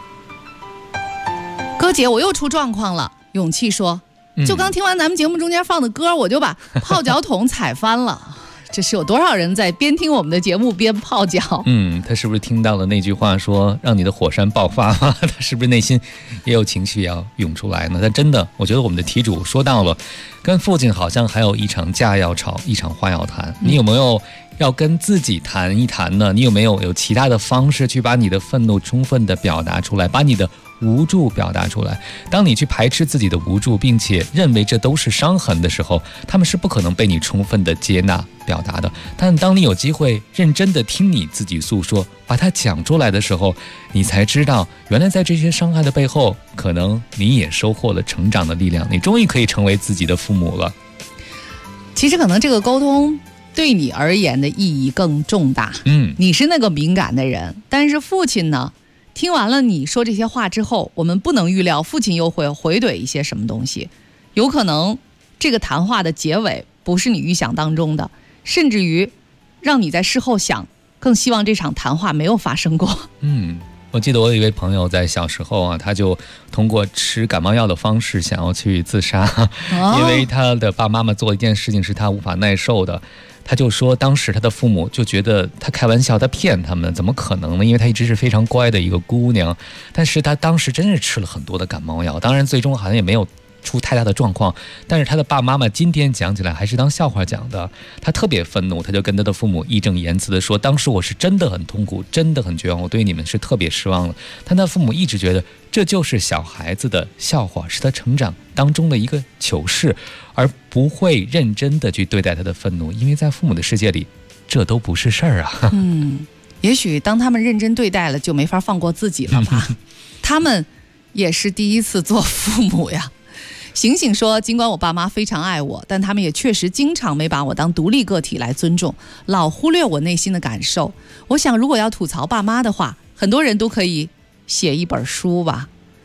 哥姐，我又出状况了。勇气说，就刚听完咱们节目中间放的歌，我就把泡脚桶踩翻了。这是有多少人在边听我们的节目边泡脚？ 他是不是听到了那句话说让你的火山爆发吗？他是不是内心也有情绪要涌出来呢？但真的，我觉得我们的题主说到了，跟父亲好像还有一场架要吵，一场话要谈。你有没有要跟自己谈一谈呢？你有没有其他的方式去把你的愤怒充分的表达出来，把你的无助表达出来？当你去排斥自己的无助，并且认为这都是伤痕的时候，他们是不可能被你充分的接纳表达的。但当你有机会认真的听你自己诉说，把它讲出来的时候，你才知道原来在这些伤害的背后，可能你也收获了成长的力量，你终于可以成为自己的父母了。 其实可能这个沟通对你而言的意义更重大。你是那个敏感的人，但是父亲呢，听完了你说这些话之后，我们不能预料父亲又会回怼一些什么东西，有可能这个谈话的结尾不是你预想当中的，甚至于让你在事后想，更希望这场谈话没有发生过。 我记得我有一位朋友在小时候他就通过吃感冒药的方式想要去自杀，因为他的爸妈妈做一件事情是他无法耐受的。他就说当时他的父母就觉得他开玩笑，他骗他们，怎么可能呢？因为他一直是非常乖的一个姑娘，但是他当时真是吃了很多的感冒药，当然最终好像也没有出太大的状况，但是他的爸妈妈今天讲起来还是当笑话讲的。他特别愤怒，他就跟他的父母义正言辞的说，当时我是真的很痛苦，真的很绝望，我对你们是特别失望了。但他父母一直觉得这就是小孩子的笑话，是他成长当中的一个糗事，而不会认真的去对待他的愤怒，因为在父母的世界里这都不是事儿啊。 也许当他们认真对待了，就没法放过自己了吧。他们也是第一次做父母呀。醒醒说，尽管我爸妈非常爱我，但他们也确实经常没把我当独立个体来尊重，老忽略我内心的感受。我想如果要吐槽爸妈的话，很多人都可以写一本书吧。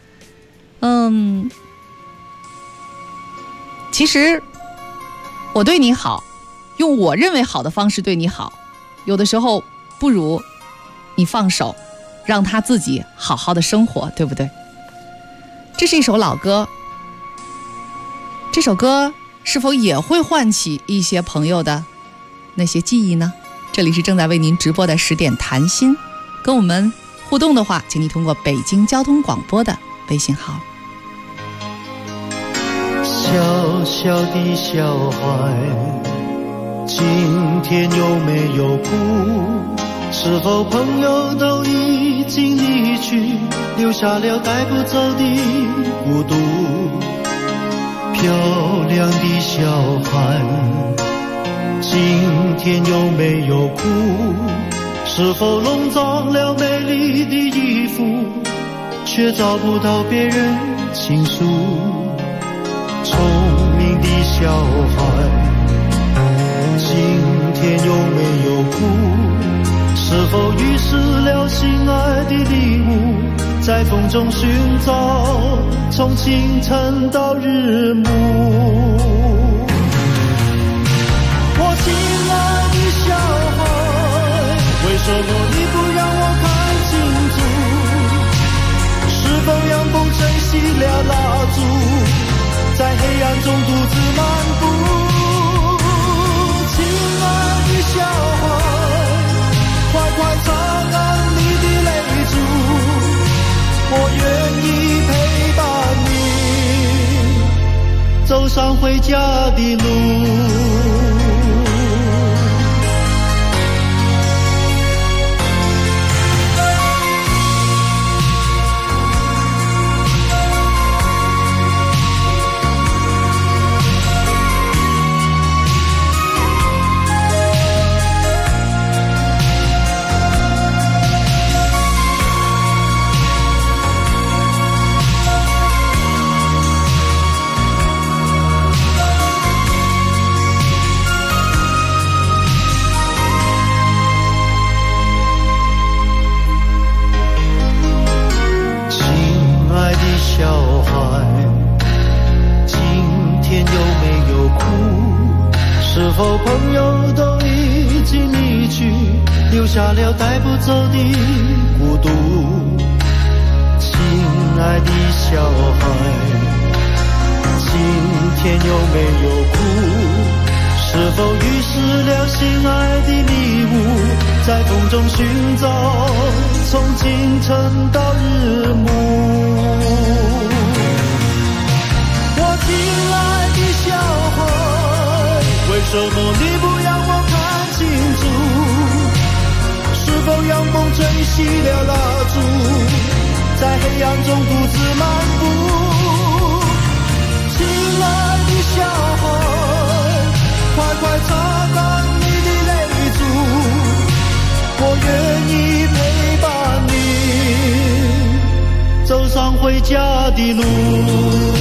其实我对你好，用我认为好的方式对你好，有的时候不如你放手，让他自己好好的生活，对不对？这是一首老歌，这首歌是否也会唤起一些朋友的那些记忆呢？这里是正在为您直播的10点谈心，跟我们互动的话，请你通过北京交通广播的微信号。 小小的小孩，今天有没有哭？是否朋友都已经离去，留下了带不走的孤独？漂亮的小孩，今天有没有哭？是否弄脏了美丽的衣服，却找不到别人倾诉？聪明的小孩，今天有没有哭？是否遗失了心爱的礼物，在风中寻找，从清晨到日暮？我亲爱的小孩，为什么你不让我看清楚？是否阳光吹熄了蜡烛，在黑暗中独自漫步？亲爱的小孩，快快擦干你的泪珠，我愿意陪伴你走上回家的路。是否朋友都已经离去，留下了带不走的孤独？亲爱的小孩，今天有没有哭？是否遗失了心爱的礼物，在风中寻找，从清晨到日暮？我亲爱的小孩，为什么你不让我看清楚？是否阳光吹熄了蜡烛，在黑暗中独自漫步？亲爱的小孩，快快擦干你的泪珠，我愿意陪伴你走上回家的路。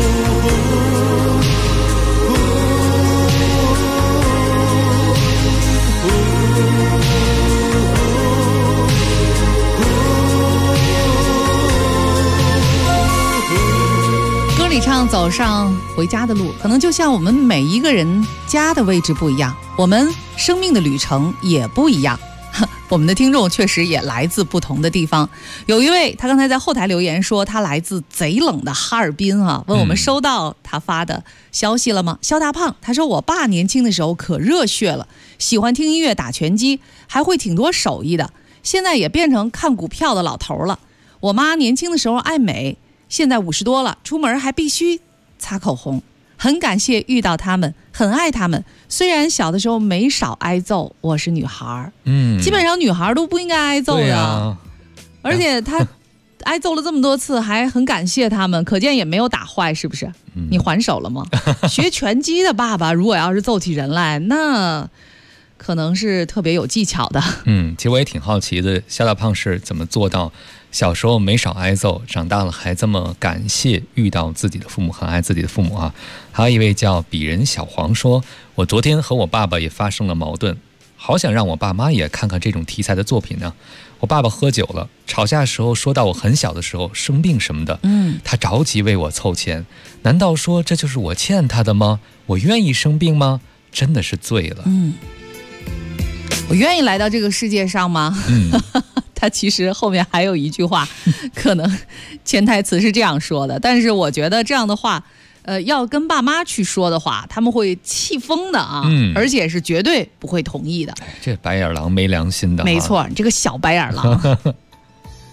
歌里唱走上回家的路，可能就像我们每一个人家的位置不一样，我们生命的旅程也不一样。我们的听众确实也来自不同的地方。有一位他刚才在后台留言说他来自贼冷的哈尔滨啊，问我们收到他发的消息了吗？肖大胖他说我爸年轻的时候可热血了，喜欢听音乐打拳击，还会挺多手艺的，现在也变成看股票的老头了。我妈年轻的时候爱美，现在50多了，出门还必须擦口红。很感谢遇到他们，很爱他们。虽然小的时候没少挨揍，我是女孩，基本上女孩都不应该挨揍的。而且他挨揍了这么多次，还很感谢他们，可见也没有打坏，是不是？你还手了吗？学拳击的爸爸，如果要是揍起人来，那可能是特别有技巧的。 其实我也挺好奇的，肖大胖是怎么做到小时候没少挨揍，长大了还这么感谢遇到自己的父母，很爱自己的父母啊。还有一位叫鄙人小黄说，我昨天和我爸爸也发生了矛盾，好想让我爸妈也看看这种题材的作品呢。我爸爸喝酒了，吵架的时候说到我很小的时候生病什么的，他着急为我凑钱，难道说这就是我欠他的吗？我愿意生病吗？真的是醉了。 我愿意来到这个世界上吗？他其实后面还有一句话，可能潜台词是这样说的，但是我觉得这样的话，要跟爸妈去说的话，他们会气疯的啊，而且是绝对不会同意的。 这白眼狼没良心的， 没错，你这个小白眼狼。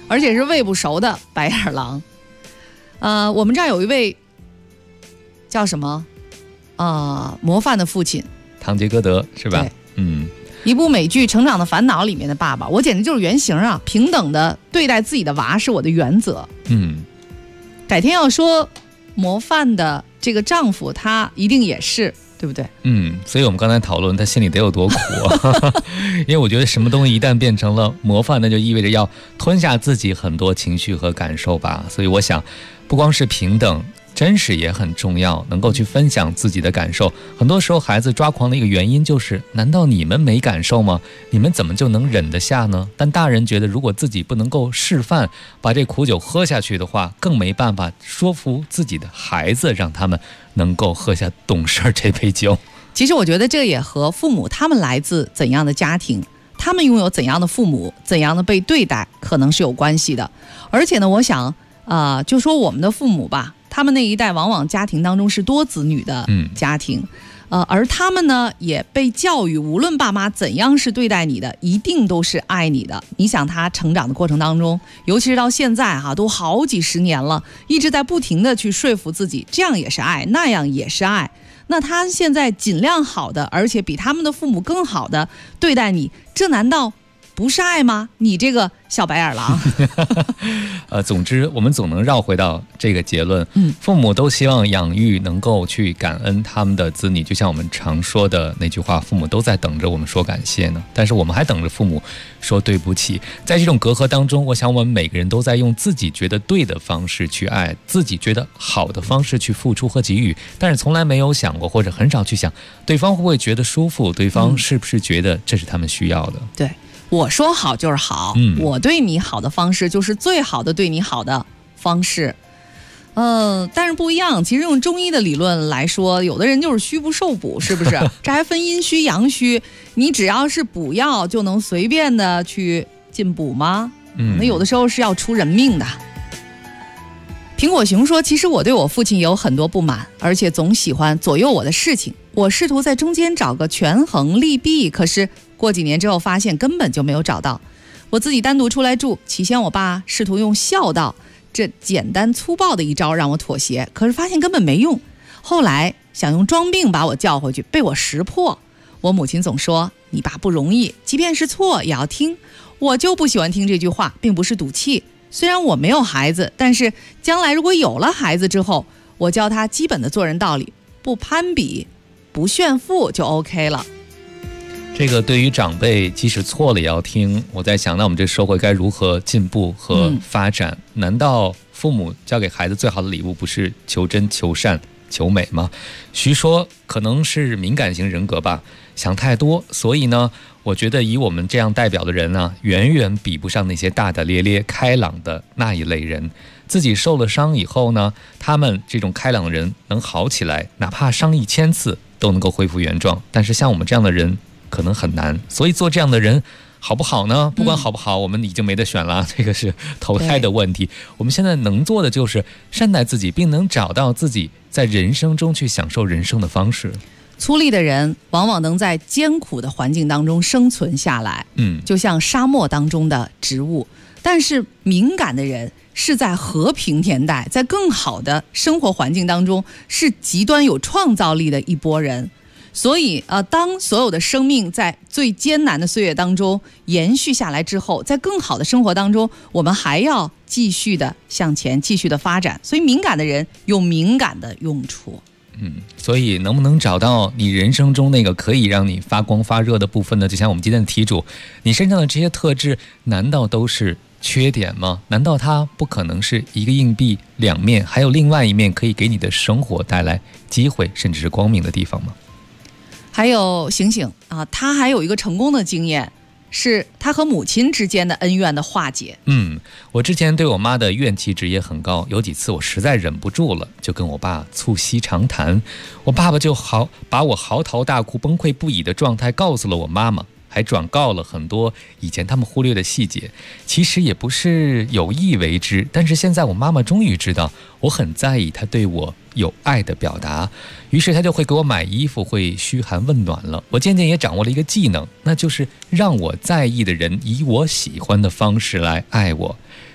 而且是喂不熟的白眼狼。我们这儿有一位叫什么模范的父亲， 堂吉诃德是吧？ 一部美剧《成长的烦恼》里面的爸爸，我简直就是原型啊！平等的对待自己的娃是我的原则。改天要说模范的这个丈夫，他一定也是，对不对？ 所以我们刚才讨论他心里得有多苦因为我觉得什么东西一旦变成了模范，那就意味着要吞下自己很多情绪和感受吧。所以我想，不光是平等，真实也很重要，能够去分享自己的感受。很多时候孩子抓狂的一个原因就是，难道你们没感受吗？你们怎么就能忍得下呢？但大人觉得，如果自己不能够示范把这苦酒喝下去的话，更没办法说服自己的孩子，让他们能够喝下懂事这杯酒。 其实我觉得这也和父母他们来自怎样的家庭，他们拥有怎样的父母，怎样的被对待，可能是有关系的。而且呢，我想就说我们的父母吧，他们那一代往往家庭当中是多子女的家庭，而他们呢也被教育，无论爸妈怎样是对待你的，一定都是爱你的。你想他成长的过程当中，尤其是到现在都好几十年了，一直在不停的去说服自己，这样也是爱，那样也是爱。那他现在尽量好的，而且比他们的父母更好的对待你，这难道不是爱吗？你这个小白眼狼总之我们总能绕回到这个结论，父母都希望养育能够去感恩他们的子女，就像我们常说的那句话，父母都在等着我们说感谢呢，但是我们还等着父母说对不起。在这种隔阂当中，我想我们每个人都在用自己觉得对的方式去爱，自己觉得好的方式去付出和给予，但是从来没有想过，或者很少去想对方会不会觉得舒服，对方是不是觉得这是他们需要的。 对，我说好就是好，我对你好的方式就是最好的对你好的方式。但是不一样，其实用中医的理论来说，有的人就是虚不受补，是不是？这还分阴虚阳虚，你只要是补药就能随便的去进补吗？那有的时候是要出人命的。苹果熊说，其实我对我父亲也有很多不满，而且总喜欢左右我的事情，我试图在中间找个权衡利弊，可是过几年之后发现根本就没有找到。我自己单独出来住，起先我爸试图用孝道这简单粗暴的一招让我妥协，可是发现根本没用。后来想用装病把我叫回去，被我识破。我母亲总说，你爸不容易，即便是错也要听。我就不喜欢听这句话，并不是赌气。虽然我没有孩子，但是将来如果有了孩子之后，我教他基本的做人道理，不攀比，不炫富就 OK 了。 这个对于长辈即使错了也要听，我在想，那我们这社会该如何进步和发展？难道父母教给孩子最好的礼物不是求真求善求美吗？徐说可能是敏感型人格吧，想太多，所以呢我觉得以我们这样代表的人呢，远远比不上那些大大咧咧开朗的那一类人。自己受了伤以后呢，他们这种开朗的人能好起来，哪怕伤1000次都能够恢复原状，但是像我们这样的人可能很难。所以做这样的人好不好呢？不管好不好，我们已经没得选了，这个是投胎的问题。我们现在能做的就是善待自己，并能找到自己在人生中去享受人生的方式。 粗粝的人往往能在艰苦的环境当中生存下来，就像沙漠当中的植物。但是敏感的人是在和平年代，在更好的生活环境当中，是极端有创造力的一拨人。所以当所有的生命在最艰难的岁月当中延续下来之后，在更好的生活当中，我们还要继续的向前，继续的发展。所以敏感的人有敏感的用处。 所以能不能找到你人生中那个可以让你发光发热的部分呢？就像我们今天的题主，你身上的这些特质难道都是缺点吗？难道它不可能是一个硬币两面，还有另外一面可以给你的生活带来机会甚至是光明的地方吗？ 还有醒醒他还有一个成功的经验，是他和母亲之间的恩怨的化解。 我之前对我妈的怨气值也很高，有几次我实在忍不住了，就跟我爸促膝长谈，我爸爸就把我嚎啕大哭崩溃不已的状态告诉了我妈妈，还转告了很多以前他们忽略的细节。其实也不是有意为之，但是现在我妈妈终于知道我很在意她对我有爱的表达，于是她就会给我买衣服，会嘘寒问暖了。我渐渐也掌握了一个技能，那就是让我在意的人以我喜欢的方式来爱我。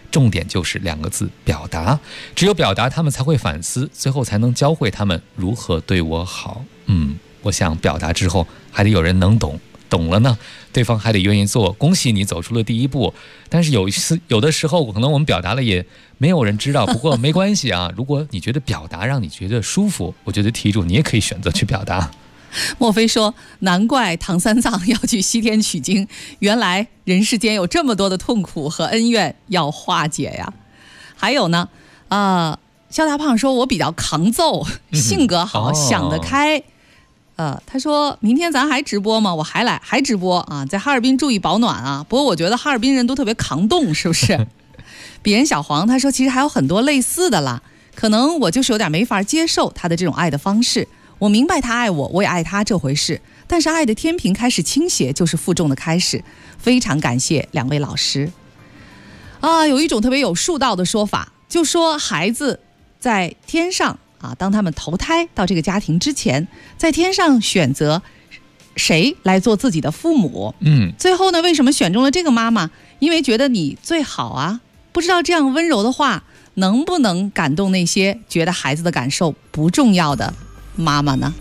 重点就是2个字：表达。只有表达，他们才会反思，最后才能教会他们如何对我好。我想表达之后还得有人能懂，懂了呢，对方还得愿意做。恭喜你走出了第一步，但是有的时候可能我们表达了也没有人知道，不过没关系啊。如果你觉得表达让你觉得舒服，我觉得题主你也可以选择去表达。 莫非说难怪唐三藏要去西天取经，原来人世间有这么多的痛苦和恩怨要化解呀。还有呢肖大胖说我比较抗揍，性格好，想得开。他说明天咱还直播吗？我还直播啊，在哈尔滨注意保暖啊。不过我觉得哈尔滨人都特别抗冻，是不是？鄙人小黄他说其实还有很多类似的啦，可能我就是有点没法接受他的这种爱的方式。我明白他爱我，我也爱他这回事，但是爱的天平开始倾斜就是负重的开始。非常感谢2位老师有一种特别有术道的说法，就说孩子在天上当他们投胎到这个家庭之前，在天上选择谁来做自己的父母。最后呢，为什么选中了这个妈妈？因为觉得你最好啊。不知道这样温柔的话能不能感动那些觉得孩子的感受不重要的妈妈呢？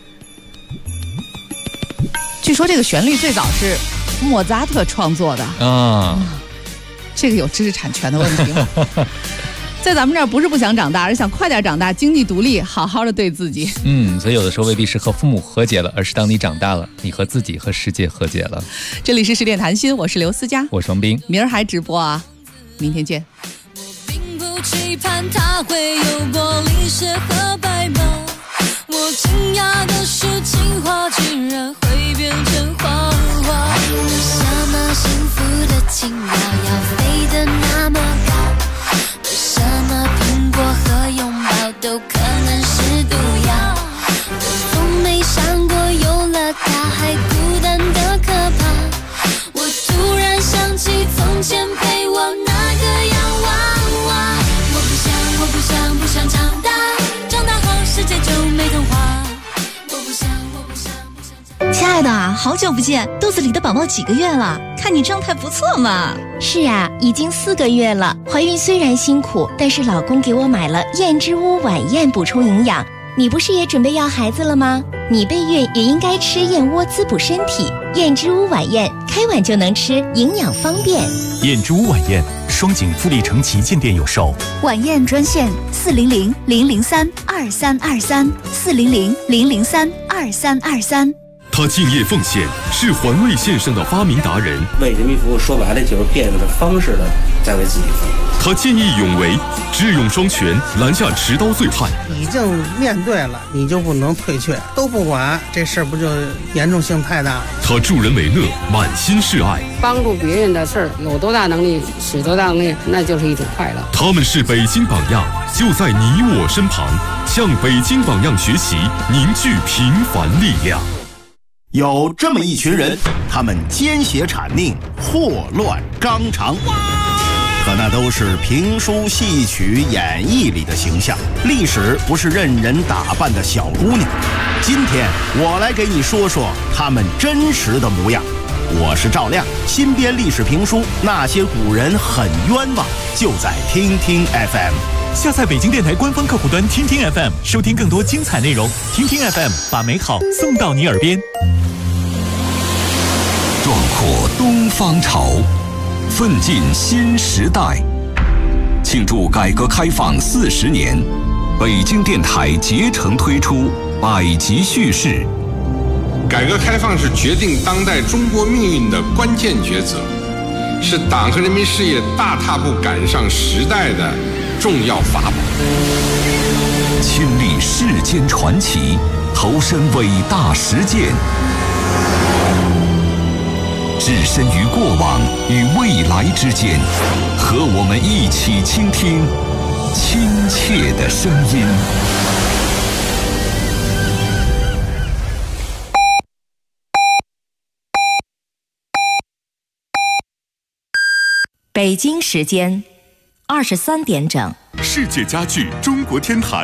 据说这个旋律最早是莫扎特创作的这个有知识产权的问题吗？在咱们这儿不是不想长大，而是想快点长大，经济独立，好好的对自己。 所以有的时候未必是和父母和解了，而是当你长大了，你和自己和世界和解了。 这里是10点谈心，我是刘思佳， 我是王斌， 明儿还直播啊，明天见。 我并不期盼它会有过历史和白马，我惊讶的是情话竟然会变成谎话。为什么幸福的青蛙要飞得那么高？为什么苹果和拥抱都可能是毒药？我从没想过有了它还孤单的可怕。我突然想起从前陪我那个洋娃娃。我不想长大，长大后世界就没童话。我不想亲爱的啊，好久不见，肚子里的宝宝几个月了？看你状态不错嘛。 是啊，已经4个月了。怀孕虽然辛苦，但是老公给我买了燕之屋晚宴补充营养。你不是也准备要孩子了吗？你备孕也应该吃燕窝滋补身体。燕之屋晚宴开碗就能吃，营养方便。 燕之屋晚宴，双井富力城旗舰店有售。 晚宴专线400-003-2323，400-003-2323。 他敬业奉献，是环卫线上的发明达人。 为人民服务，说白了就是变着方式的在为自己服务。 他见义勇为，智勇双全，拦下持刀醉汉。 已经面对了，你就不能退却，都不管，这事儿不就严重性太大？ 他助人为乐，满心是爱。 帮助别人的事儿，有多大能力使多大能力，那就是一种快乐。 他们是北京榜样，就在你我身旁，向北京榜样学习，凝聚平凡力量。 有这么一群人，他们奸邪谄佞，祸乱纲常，可那都是评书、戏曲、演绎里的形象。历史不是任人打扮的小姑娘。今天我来给你说说他们真实的模样。我是赵亮，新编历史评书《那些古人很冤枉》，就在听听 FM。 下载北京电台官方客户端听听 FM， 收听更多精彩内容。听听 FM， 把美好送到你耳边。 壮阔东方潮，奋进新时代。庆祝改革开放40年，北京电台竭诚推出百集叙事。 改革开放是决定当代中国命运的关键抉择，是党和人民事业大踏步赶上时代的重要法宝。 亲历世间传奇，投身伟大实践，置身于过往与未来之间，和我们一起倾听亲切的声音。 北京时间23点整。 世界家具中国天坛